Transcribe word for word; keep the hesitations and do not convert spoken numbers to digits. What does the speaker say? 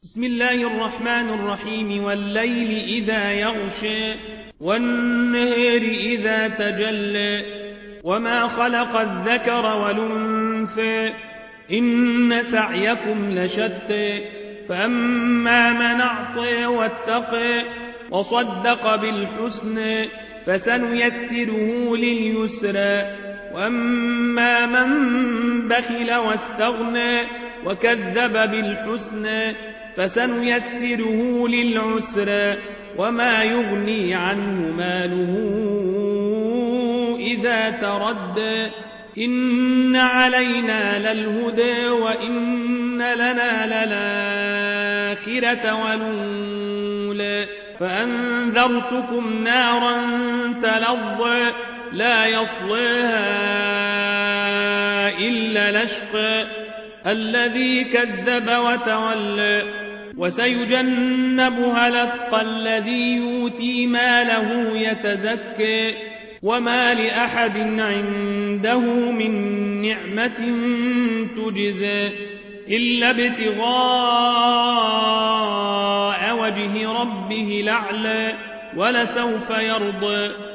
بسم الله الرحمن الرحيم والليل إذا يغشى والنهار إذا تجلى وما خلق الذكر والأنثى إن سعيكم لشتى فأما من أعطى واتقى وصدق بالحسنى فسنيسره لليسرى وأما من بخل واستغنى وكذب بالحسنى فسنيسره للعسرى وما يغني عنه ماله إذا تردى إن علينا للهدى وإن لنا للآخرة والأولى فأنذرتكم نارا تلظى لا يصلاها إلا الأشقى الذي كذب وتولى وسيجنبها الأتقى الذي يؤتي ماله يتزكى وما لأحد عنده من نعمة تجزى إلا ابتغاء وجه ربه الأعلى ولسوف يرضى